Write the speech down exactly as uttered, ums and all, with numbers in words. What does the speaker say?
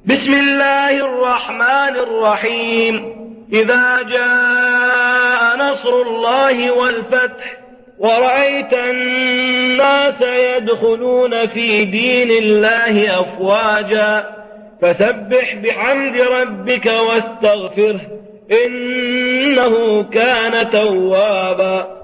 بسم الله الرحمن الرحيم. إذا جاء نصر الله والفتح ورأيت الناس يدخلون في دين الله أفواجا فسبح بحمد ربك واستغفره إنه كان توابا.